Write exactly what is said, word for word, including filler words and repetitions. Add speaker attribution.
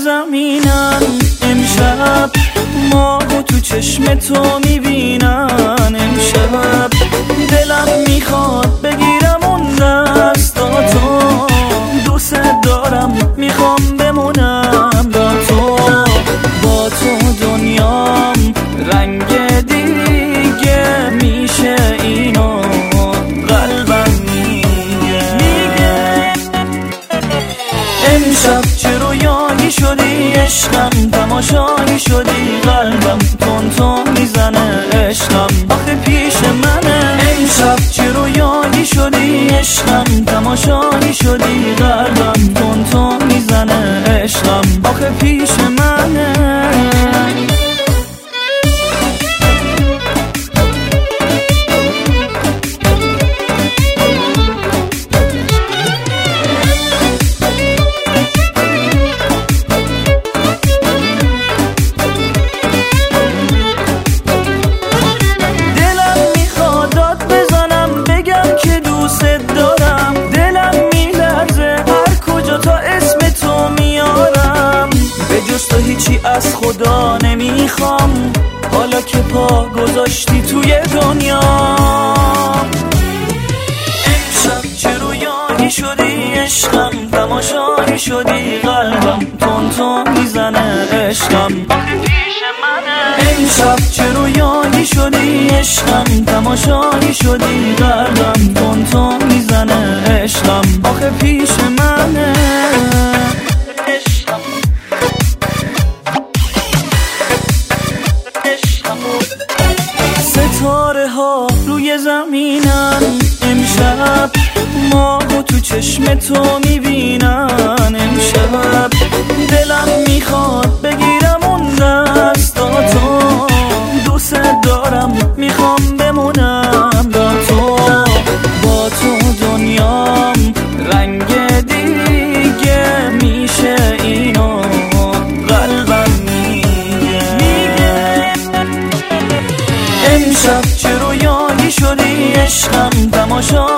Speaker 1: زمینن، امشب ماهو تو چشم تو میبینن. امشب دلم میخواد بگیرم اون دستاتو، دوست دارم میخوام بمونم با تو. با تو دنیام رنگ دیگه میشه، اینو قلبم میگه. امشب چه رویایی شدی عشقم، تماشایی شدی قلبم تون تون میزنه عشقم آخه پیش منه. امشب چه رویایی شدی عشقم، تماشایی شدی قلبم تون تون میزنه عشقم آخه پیش منه. تو هیچی از خدا نمیخوام، حالا که پا گذاشتی توی دنیا. امشب چه رویایی شدی عشقم، تماشایی شدی قلبم تون تون میزنه عشقم آخه پیش منه. امشب چه رویایی شدی عشقم، تماشایی شدی قلبم تون تون میزنه عشقم آخه پیش منه. ستاره ها روی زمینن، امشب ماهو تو چشم تو میبینن. امشب دلم میخواد بگیرم اون دستاتو، دوست دارم میخوام بمونم با تو. با تو دنیام رنگ دیگه میشه، اینو قلبم میگه. امشب چه رویایی شدی عشقم، تماشا